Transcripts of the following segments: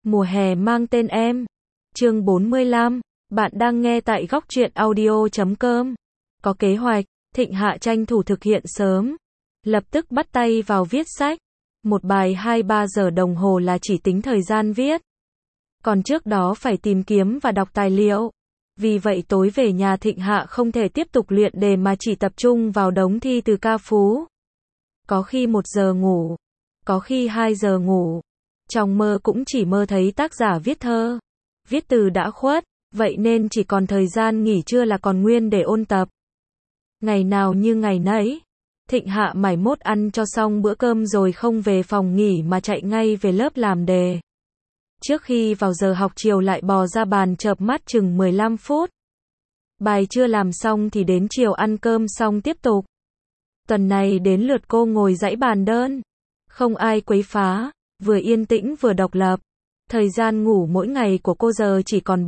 Mùa hè mang tên em. Chương 45. Bạn đang nghe tại góc truyện audio.com. Có kế hoạch, Thịnh Hạ tranh thủ thực hiện sớm. Lập tức bắt tay vào viết sách. Một bài 2-3 giờ đồng hồ là chỉ tính thời gian viết. Còn trước đó phải tìm kiếm và đọc tài liệu. Vì vậy tối về nhà Thịnh Hạ không thể tiếp tục luyện đề mà chỉ tập trung vào đống thi từ ca phú. Có khi 1 giờ ngủ. Có khi 2 giờ ngủ. Trong mơ cũng chỉ mơ thấy tác giả viết thơ. Viết từ đã khuất, vậy nên chỉ còn thời gian nghỉ trưa là còn nguyên để ôn tập. Ngày nào như ngày nấy. Thịnh Hạ mải mốt ăn cho xong bữa cơm rồi không về phòng nghỉ mà chạy ngay về lớp làm đề. Trước khi vào giờ học chiều lại bò ra bàn chợp mắt chừng 15 phút. Bài chưa làm xong thì đến chiều ăn cơm xong tiếp tục. Tuần này đến lượt cô ngồi dãy bàn đơn. Không ai quấy phá, vừa yên tĩnh vừa độc lập. Thời gian ngủ mỗi ngày của cô giờ chỉ còn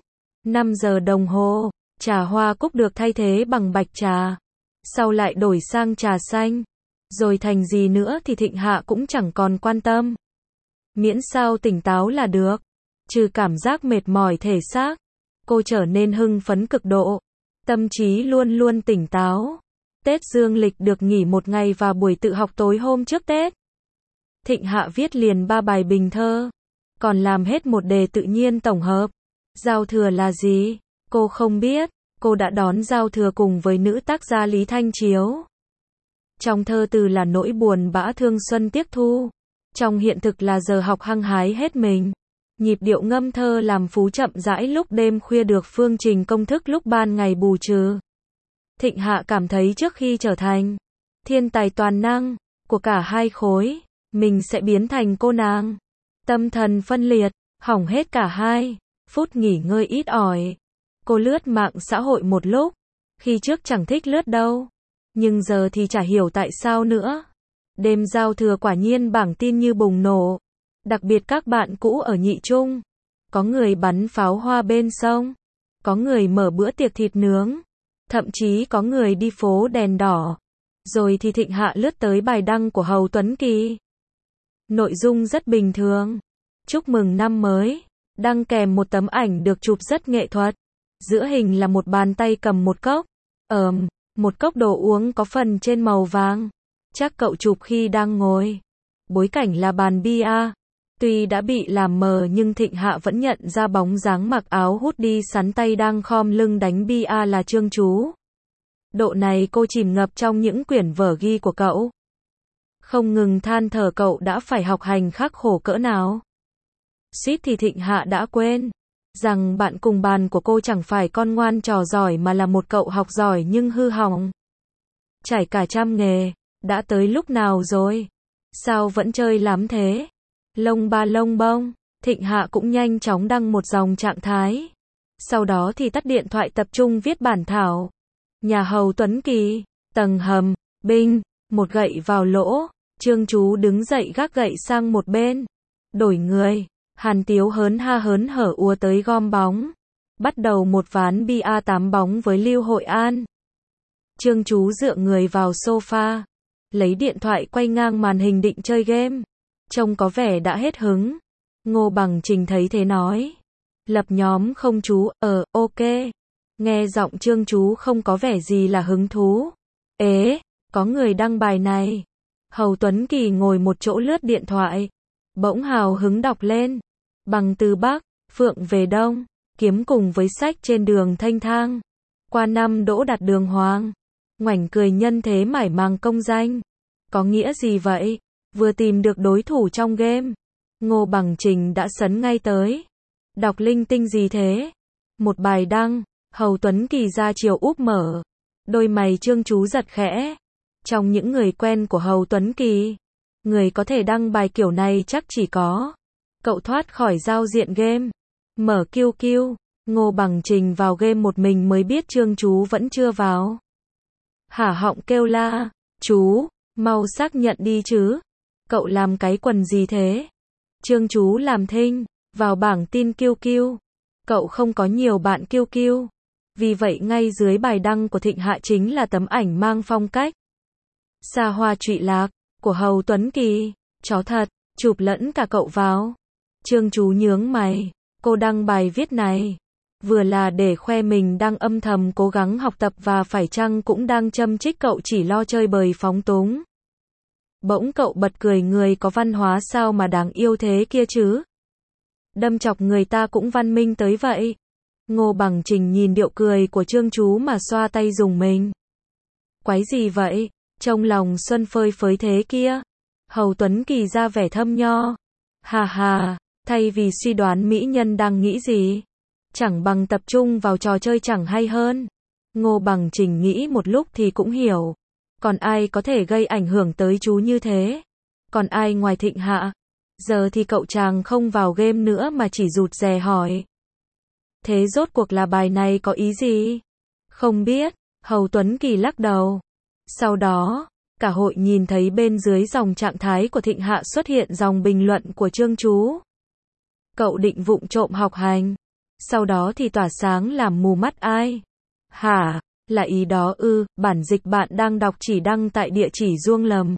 4-5 giờ đồng hồ. Trà hoa cúc được thay thế bằng bạch trà. Sau lại đổi sang trà xanh. Rồi thành gì nữa thì Thịnh Hạ cũng chẳng còn quan tâm. Miễn sao tỉnh táo là được. Trừ cảm giác mệt mỏi thể xác, cô trở nên hưng phấn cực độ. Tâm trí luôn luôn tỉnh táo. Tết dương lịch được nghỉ 1 ngày và buổi tự học tối hôm trước Tết. Thịnh Hạ viết liền 3 bài bình thơ. Còn làm hết một đề tự nhiên tổng hợp. Giao thừa là gì? Cô không biết. Cô đã đón giao thừa cùng với nữ tác gia Lý Thanh Chiếu. Trong thơ từ là nỗi buồn bã thương xuân tiếc thu. Trong hiện thực là giờ học hăng hái hết mình. Nhịp điệu ngâm thơ làm phú chậm rãi lúc đêm khuya được phương trình công thức lúc ban ngày bù trừ. Thịnh Hạ cảm thấy trước khi trở thành thiên tài toàn năng của cả hai khối, mình sẽ biến thành cô nàng tâm thần phân liệt, hỏng hết cả 2 phút nghỉ ngơi ít ỏi. Cô lướt mạng xã hội một lúc, khi trước chẳng thích lướt đâu, nhưng giờ thì chả hiểu tại sao nữa. Đêm giao thừa quả nhiên bảng tin như bùng nổ, đặc biệt các bạn cũ ở Nhị Trung. Có người bắn pháo hoa bên sông, có người mở bữa tiệc thịt nướng, thậm chí có người đi phố đèn đỏ. Rồi thì Thịnh Hạ lướt tới bài đăng của Hầu Tuấn Kỳ. Nội dung rất bình thường. Chúc mừng năm mới. Đăng kèm một tấm ảnh được chụp rất nghệ thuật. Giữa hình là một bàn tay cầm một cốc. Một cốc đồ uống có phần trên màu vàng. Chắc cậu chụp khi đang ngồi. Bối cảnh là bàn bia. Tuy đã bị làm mờ nhưng Thịnh Hạ vẫn nhận ra bóng dáng mặc áo hoodie sắn tay đang khom lưng đánh bia là Trương Chú. Độ này cô chìm ngập trong những quyển vở ghi của cậu. Không ngừng than thở cậu đã phải học hành khắc khổ cỡ nào. Suýt thì Thịnh Hạ đã quên rằng bạn cùng bàn của cô chẳng phải con ngoan trò giỏi mà là một cậu học giỏi nhưng hư hỏng. Trải cả trăm nghề, đã tới lúc nào rồi? Sao vẫn chơi lắm thế? Lông ba lông bông. Thịnh Hạ cũng nhanh chóng đăng một dòng trạng thái. Sau đó thì tắt điện thoại tập trung viết bản thảo. Nhà Hầu Tuấn Kỳ, tầng hầm, binh, một gậy vào lỗ. Trương Chú đứng dậy gác gậy sang một bên. Đổi người. Hàn Tiếu hớn hở ùa tới gom bóng. Bắt đầu một ván bia 8 bóng với Lưu Hội An. Trương Chú dựa người vào sofa. Lấy điện thoại quay ngang màn hình định chơi game. Trông có vẻ đã hết hứng. Ngô Bằng Trình thấy thế nói. Lập nhóm không chú? Ok. Nghe giọng Trương Chú không có vẻ gì là hứng thú. Ế, có người đăng bài này. Hầu Tuấn Kỳ ngồi một chỗ lướt điện thoại. Bỗng hào hứng đọc lên. Bằng từ Bắc, Phượng về Đông. Kiếm cùng với sách trên đường thanh thang. Qua năm đỗ đạt đường hoàng. Ngoảnh cười nhân thế mải màng công danh. Có nghĩa gì vậy? Vừa tìm được đối thủ trong game. Ngô Bằng Trình đã sấn ngay tới. Đọc linh tinh gì thế? Một bài đăng. Hầu Tuấn Kỳ ra chiều úp mở. Đôi mày Trương Chú giật khẽ. Trong những người quen của Hầu Tuấn Kỳ, người có thể đăng bài kiểu này chắc chỉ có cậu thoát khỏi giao diện game. Mở QQ. Ngô Bằng Trình vào game một mình mới biết Trương Chú vẫn chưa vào. Hả họng kêu la. Chú, mau xác nhận đi chứ. Cậu làm cái quần gì thế? Trương Chú làm thinh. Vào bảng tin QQ. Cậu không có nhiều bạn QQ. Vì vậy ngay dưới bài đăng của Thịnh Hạ chính là tấm ảnh mang phong cách xa hoa trụy lạc của Hầu Tuấn Kỳ. Chó thật, chụp lẫn cả cậu vào. Trương Chú nhướng mày, cô đăng bài viết này, vừa là để khoe mình đang âm thầm cố gắng học tập và phải chăng cũng đang châm chích cậu chỉ lo chơi bời phóng túng. Bỗng cậu bật cười, người có văn hóa sao mà đáng yêu thế kia chứ? Đâm chọc người ta cũng văn minh tới vậy. Ngô Bằng Trình nhìn điệu cười của Trương Chú mà xoa tay dùng mình. Quái gì vậy? Trong lòng xuân phơi phới thế kia. Hầu Tuấn Kỳ ra vẻ thâm nho. Hà hà, thay vì suy đoán mỹ nhân đang nghĩ gì, chẳng bằng tập trung vào trò chơi chẳng hay hơn. Ngô Bằng Trình nghĩ một lúc thì cũng hiểu. Còn ai có thể gây ảnh hưởng tới chú như thế? Còn ai ngoài Thịnh Hạ? Giờ thì cậu chàng không vào game nữa mà chỉ rụt rè hỏi. Thế rốt cuộc là bài này có ý gì? Không biết, Hầu Tuấn Kỳ lắc đầu. Sau đó, cả hội nhìn thấy bên dưới dòng trạng thái của Thịnh Hạ xuất hiện dòng bình luận của Trương Chú. Cậu định vụng trộm học hành, sau đó thì tỏa sáng làm mù mắt ai? Hả? Là ý đó ư? Bản dịch bạn đang đọc chỉ đăng tại địa chỉ Duông Lầm.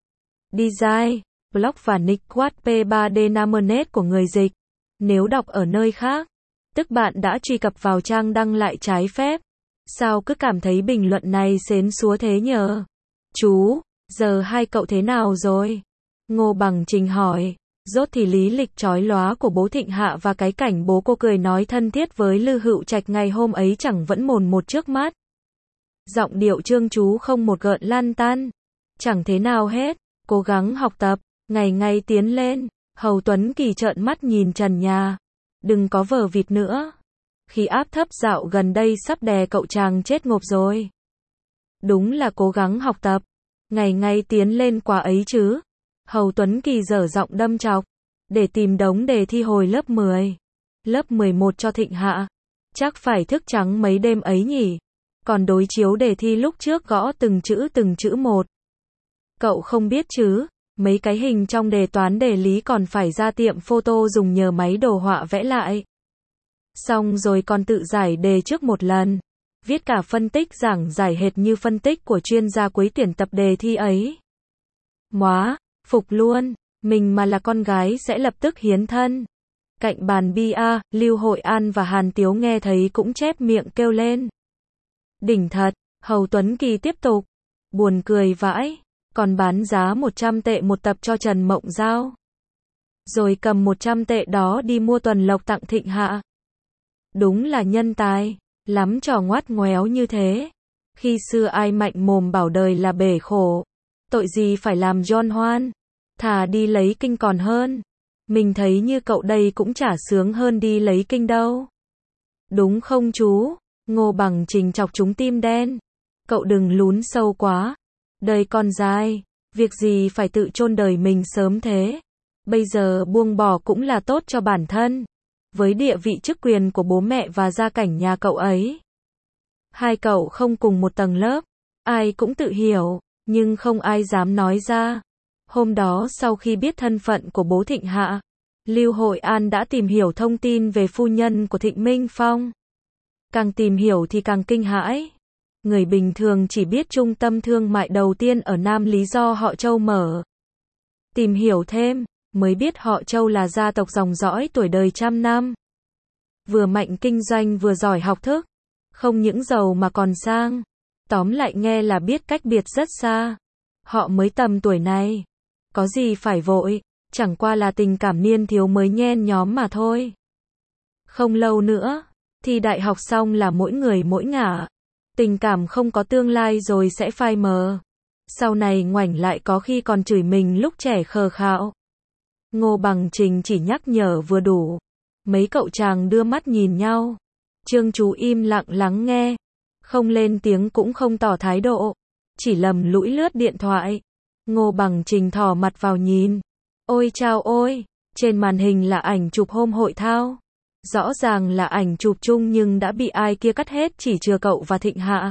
Design, blog và nick Wattpad Namenet của người dịch. Nếu đọc ở nơi khác, tức bạn đã truy cập vào trang đăng lại trái phép. Sao cứ cảm thấy bình luận này xến xúa thế nhờ? Chú, giờ hai cậu thế nào rồi? Ngô Bằng Trình hỏi. Rốt thì lý lịch chói lóa của bố Thịnh Hạ và cái cảnh bố cô cười nói thân thiết với Lư Hữu Trạch ngày hôm ấy chẳng vẫn mồn một trước mắt. Giọng điệu Trương Chú không một gợn lan tan. Chẳng thế nào hết, cố gắng học tập, ngày ngày tiến lên. Hầu Tuấn Kỳ trợn mắt nhìn trần nhà. Đừng có vờ vịt nữa. Khí áp thấp dạo gần đây sắp đè cậu chàng chết ngộp rồi. Đúng là cố gắng học tập, ngày ngày tiến lên quá ấy chứ. Hầu Tuấn Kỳ dở giọng đâm chọc. Để tìm đống đề thi hồi lớp 10, lớp 11 cho Thịnh Hạ. Chắc phải thức trắng mấy đêm ấy nhỉ. Còn đối chiếu đề thi lúc trước gõ từng chữ một. Cậu không biết chứ, mấy cái hình trong đề toán đề lý còn phải ra tiệm photo dùng nhờ máy đồ họa vẽ lại. Xong rồi còn tự giải đề trước một lần. Viết cả phân tích giảng giải hệt như phân tích của chuyên gia cuối tuyển tập đề thi ấy. Móa, phục luôn, mình mà là con gái sẽ lập tức hiến thân. Cạnh bàn bia, Lưu Hội An và Hàn Tiếu nghe thấy cũng chép miệng kêu lên. Đỉnh thật, Hầu Tuấn Kỳ tiếp tục. Buồn cười vãi, còn bán giá 100 tệ một tập cho Trần Mộng Giao. Rồi cầm 100 tệ đó đi mua tuần lộc tặng Thịnh Hạ. Đúng là nhân tài, lắm trò ngoắt ngoéo như thế. Khi xưa ai mạnh mồm bảo đời là bể khổ. Tội gì phải làm John Hoan, thà đi lấy kinh còn hơn. Mình thấy như cậu đây cũng chả sướng hơn đi lấy kinh đâu. Đúng không chú? Ngô Bằng Trình chọc trúng tim đen. Cậu đừng lún sâu quá. Đời còn dài, việc gì phải tự chôn đời mình sớm thế. Bây giờ buông bỏ cũng là tốt cho bản thân. Với địa vị chức quyền của bố mẹ và gia cảnh nhà cậu ấy. Hai cậu không cùng một tầng lớp, ai cũng tự hiểu, nhưng không ai dám nói ra. Hôm đó sau khi biết thân phận của bố Thịnh Hạ, Lưu Hội An đã tìm hiểu thông tin về phu nhân của Thịnh Minh Phong. Càng tìm hiểu thì càng kinh hãi. Người bình thường chỉ biết trung tâm thương mại đầu tiên ở Nam lý do họ Châu mở. Tìm hiểu thêm, mới biết họ Châu là gia tộc dòng dõi tuổi đời trăm năm. Vừa mạnh kinh doanh vừa giỏi học thức. Không những giàu mà còn sang. Tóm lại nghe là biết cách biệt rất xa. Họ mới tầm tuổi này. Có gì phải vội, chẳng qua là tình cảm niên thiếu mới nhen nhóm mà thôi. Không lâu nữa, thi đại học xong là mỗi người mỗi ngả. Tình cảm không có tương lai rồi sẽ phai mờ. Sau này ngoảnh lại có khi còn chửi mình lúc trẻ khờ khạo. Ngô Bằng Trình chỉ nhắc nhở vừa đủ. Mấy cậu chàng đưa mắt nhìn nhau. Trương Chú im lặng lắng nghe. Không lên tiếng cũng không tỏ thái độ. Chỉ lầm lũi lướt điện thoại. Ngô Bằng Trình thò mặt vào nhìn. Ôi chao ôi, trên màn hình là ảnh chụp hôm hội thao. Rõ ràng là ảnh chụp chung nhưng đã bị ai kia cắt hết chỉ chừa cậu và Thịnh Hạ.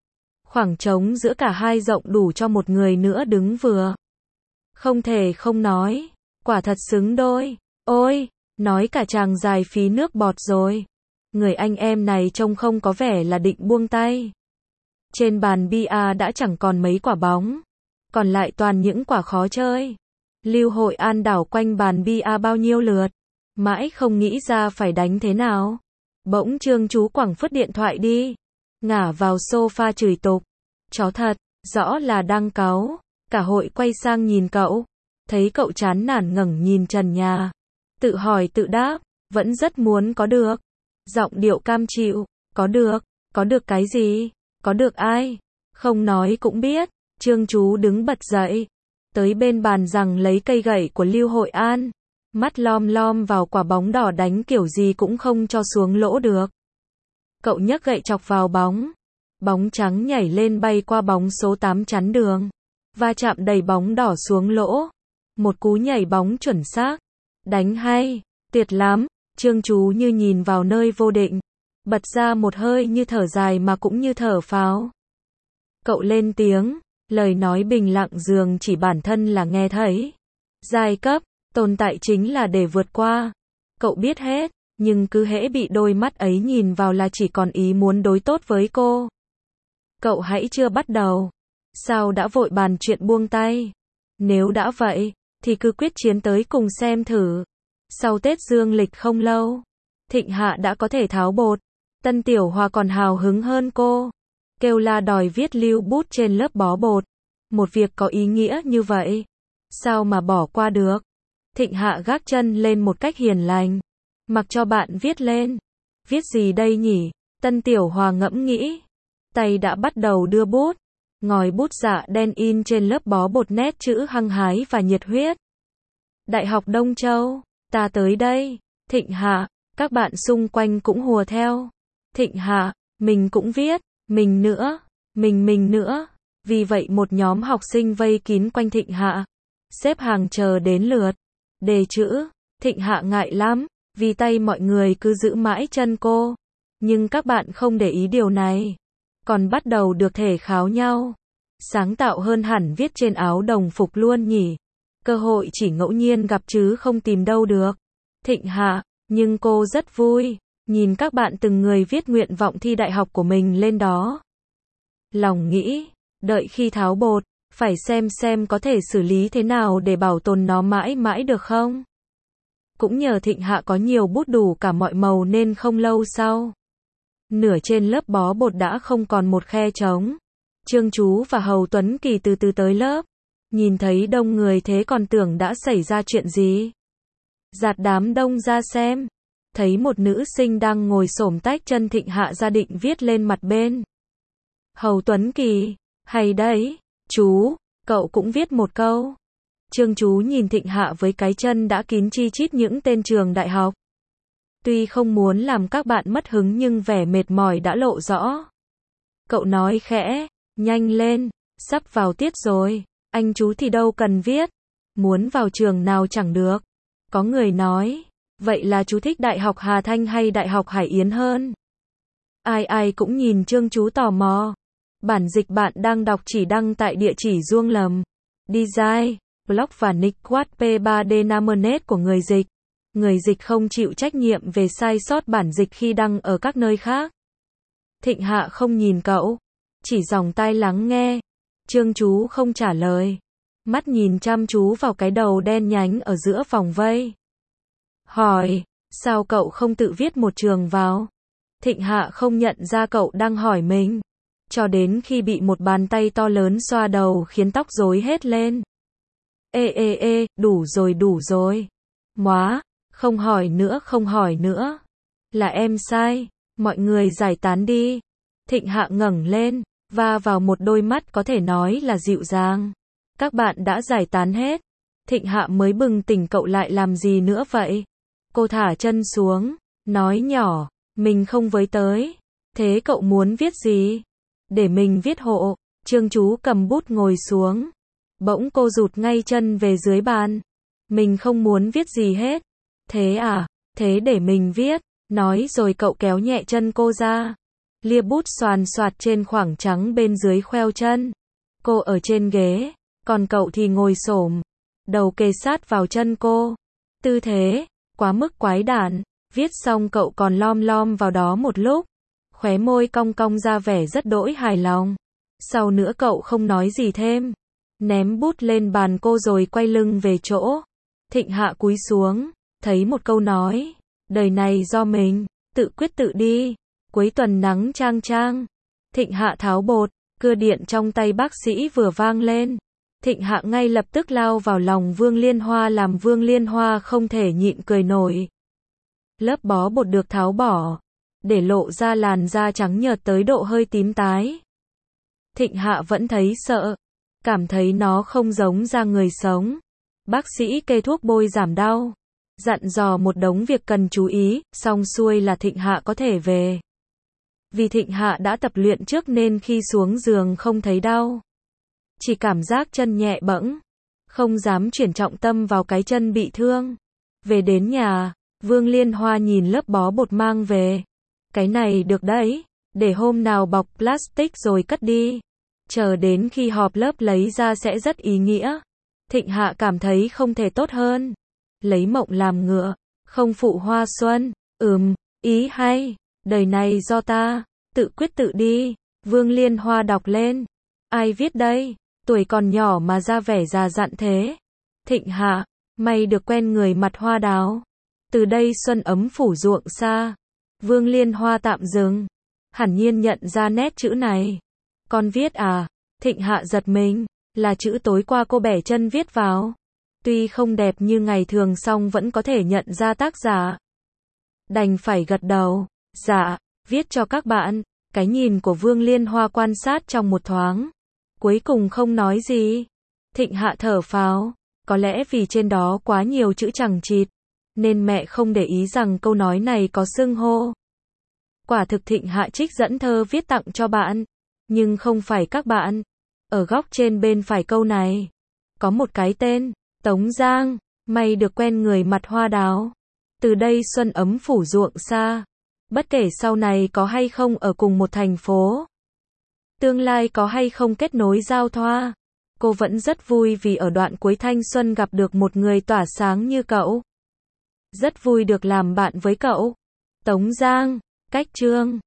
Khoảng trống giữa cả hai rộng đủ cho một người nữa đứng vừa. Không thể không nói, quả thật xứng đôi. Ôi, nói cả chàng dài phí nước bọt rồi. Người anh em này trông không có vẻ là định buông tay. Trên bàn bia đã chẳng còn mấy quả bóng. Còn lại toàn những quả khó chơi. Lưu Hội An đảo quanh bàn bia bao nhiêu lượt. Mãi không nghĩ ra phải đánh thế nào. Bỗng Trương Chú quẳng phứt điện thoại đi. Ngả vào sofa chửi tục. Chó thật, rõ là đang cáu. Cả hội quay sang nhìn cậu. Thấy cậu chán nản ngẩng nhìn trần nhà. Tự hỏi tự đáp, vẫn rất muốn có được. Giọng điệu cam chịu, có được cái gì, có được ai, không nói cũng biết. Trương Chú đứng bật dậy, tới bên bàn rằng lấy cây gậy của Lưu Hội An, mắt lom lom vào quả bóng đỏ đánh kiểu gì cũng không cho xuống lỗ được. Cậu nhấc gậy chọc vào bóng, bóng trắng nhảy lên bay qua bóng số 8 chắn đường, va chạm đẩy bóng đỏ xuống lỗ. Một cú nhảy bóng chuẩn xác, đánh hay, tuyệt lắm. Trương Chú như nhìn vào nơi vô định, bật ra một hơi như thở dài mà cũng như thở phào. Cậu lên tiếng, lời nói bình lặng dường chỉ bản thân là nghe thấy. Giai cấp, tồn tại chính là để vượt qua. Cậu biết hết, nhưng cứ hễ bị đôi mắt ấy nhìn vào là chỉ còn ý muốn đối tốt với cô. Cậu hãy chưa bắt đầu. Sao đã vội bàn chuyện buông tay? Nếu đã vậy, thì cứ quyết chiến tới cùng xem thử. Sau Tết dương lịch không lâu, Thịnh Hạ đã có thể tháo bột. Tân Tiểu Hòa còn hào hứng hơn cô. Kêu la đòi viết lưu bút trên lớp bó bột. Một việc có ý nghĩa như vậy, sao mà bỏ qua được? Thịnh Hạ gác chân lên một cách hiền lành. Mặc cho bạn viết lên. Viết gì đây nhỉ? Tân Tiểu Hòa ngẫm nghĩ. Tay đã bắt đầu đưa bút. Ngòi bút dạ đen in trên lớp bó bột nét chữ hăng hái và nhiệt huyết. Đại học Đông Châu, ta tới đây. Thịnh Hạ, các bạn xung quanh cũng hùa theo. Thịnh Hạ, mình cũng viết, mình nữa, mình nữa. Vì vậy một nhóm học sinh vây kín quanh Thịnh Hạ, xếp hàng chờ đến lượt. Đề chữ, Thịnh Hạ ngại lắm, vì tay mọi người cứ giữ mãi chân cô. Nhưng các bạn không để ý điều này. Còn bắt đầu được thể kháo nhau. Sáng tạo hơn hẳn viết trên áo đồng phục luôn nhỉ. Cơ hội chỉ ngẫu nhiên gặp chứ không tìm đâu được. Thịnh Hạ, nhưng cô rất vui, nhìn các bạn từng người viết nguyện vọng thi đại học của mình lên đó. Lòng nghĩ, đợi khi tháo bột, phải xem có thể xử lý thế nào để bảo tồn nó mãi mãi được không? Cũng nhờ Thịnh Hạ có nhiều bút đủ cả mọi màu nên không lâu sau, nửa trên lớp bó bột đã không còn một khe trống. Trương Chú và Hầu Tuấn Kỳ từ từ tới lớp. Nhìn thấy đông người thế còn tưởng đã xảy ra chuyện gì. Dạt đám đông ra xem. Thấy một nữ sinh đang ngồi xổm tách chân Thịnh Hạ ra định viết lên mặt bên. Hầu Tuấn Kỳ, hay đấy, chú, cậu cũng viết một câu. Trương Chú nhìn Thịnh Hạ với cái chân đã kín chi chít những tên trường đại học. Tuy không muốn làm các bạn mất hứng nhưng vẻ mệt mỏi đã lộ rõ. Cậu nói khẽ, nhanh lên, sắp vào tiết rồi, anh chú thì đâu cần viết, muốn vào trường nào chẳng được. Có người nói, vậy là chú thích Đại học Hà Thanh hay Đại học Hải Yến hơn? Ai cũng nhìn Trương Chú tò mò. Bản dịch bạn đang đọc chỉ đăng tại địa chỉ Duông Lầm, Design, Blog và nick Wattpad Namenet của người dịch. Người dịch không chịu trách nhiệm về sai sót bản dịch khi đăng ở các nơi khác. Thịnh Hạ không nhìn cậu, chỉ dòng tai lắng nghe. Trương Chú không trả lời, mắt nhìn chăm chú vào cái đầu đen nhánh ở giữa vòng vây. Hỏi, sao cậu không tự viết một trường vào? Thịnh Hạ không nhận ra cậu đang hỏi mình, cho đến khi bị một bàn tay to lớn xoa đầu khiến tóc rối hết lên. Đủ rồi. Móa, không hỏi nữa. Là em sai, mọi người giải tán đi. Thịnh Hạ ngẩng lên, va vào một đôi mắt có thể nói là dịu dàng. Các bạn đã giải tán hết. Thịnh Hạ mới bừng tỉnh cậu lại làm gì nữa vậy? Cô thả chân xuống, nói nhỏ, mình không với tới. Thế cậu muốn viết gì? Để mình viết hộ. Trương Chú cầm bút ngồi xuống. Bỗng cô rụt ngay chân về dưới bàn. Mình không muốn viết gì hết. Thế à, thế để mình viết. Nói rồi cậu kéo nhẹ chân cô ra. Lia bút xoàn xoạt trên khoảng trắng bên dưới khoeo chân. Cô ở trên ghế, còn cậu thì ngồi xổm, đầu kề sát vào chân cô. Tư thế quá mức quái đản. Viết xong cậu còn lom lom vào đó một lúc, khóe môi cong cong ra vẻ rất đỗi hài lòng. Sau nữa cậu không nói gì thêm, ném bút lên bàn cô rồi quay lưng về chỗ. Thịnh Hạ cúi xuống, thấy một câu nói, đời này do mình, tự quyết tự đi. Cuối tuần nắng chang chang, Thịnh Hạ tháo bột, cưa điện trong tay bác sĩ vừa vang lên. Thịnh Hạ ngay lập tức lao vào lòng Vương Liên Hoa làm Vương Liên Hoa không thể nhịn cười nổi. Lớp bó bột được tháo bỏ, để lộ ra làn da trắng nhợt tới độ hơi tím tái. Thịnh Hạ vẫn thấy sợ, cảm thấy nó không giống da người sống. Bác sĩ kê thuốc bôi giảm đau, dặn dò một đống việc cần chú ý, xong xuôi là Thịnh Hạ có thể về. Vì Thịnh Hạ đã tập luyện trước nên khi xuống giường không thấy đau. Chỉ cảm giác chân nhẹ bẫng, không dám chuyển trọng tâm vào cái chân bị thương. Về đến nhà, Vương Liên Hoa nhìn lớp bó bột mang về. Cái này được đấy, để hôm nào bọc plastic rồi cất đi. Chờ đến khi họp lớp lấy ra sẽ rất ý nghĩa. Thịnh Hạ cảm thấy không thể tốt hơn. Lấy mộng làm ngựa, không phụ hoa xuân. Ý hay, đời này do ta, tự quyết tự đi. Vương Liên Hoa đọc lên. Ai viết đây? Tuổi còn nhỏ mà ra vẻ già dặn thế. Thịnh Hạ, mày được quen người mặt hoa đào. Từ đây xuân ấm phủ ruộng xa. Vương Liên Hoa tạm dừng. Hẳn nhiên nhận ra nét chữ này. Con viết à? Thịnh Hạ giật mình, là chữ tối qua cô bẻ chân viết vào. Tuy không đẹp như ngày thường song vẫn có thể nhận ra tác giả. Đành phải gật đầu. Dạ, viết cho các bạn. Cái nhìn của Vương Liên Hoa quan sát trong một thoáng. Cuối cùng không nói gì. Thịnh Hạ thở phào. Có lẽ vì trên đó quá nhiều chữ chằng chịt, nên mẹ không để ý rằng câu nói này có xưng hô. Quả thực Thịnh Hạ trích dẫn thơ viết tặng cho bạn. Nhưng không phải các bạn. Ở góc trên bên phải câu này, có một cái tên, Tống Giang, mày được quen người mặt hoa đào. Từ đây xuân ấm phủ ruộng xa. Bất kể sau này có hay không ở cùng một thành phố, tương lai có hay không kết nối giao thoa, cô vẫn rất vui vì ở đoạn cuối thanh xuân gặp được một người tỏa sáng như cậu. Rất vui được làm bạn với cậu. Tống Giang, cách chương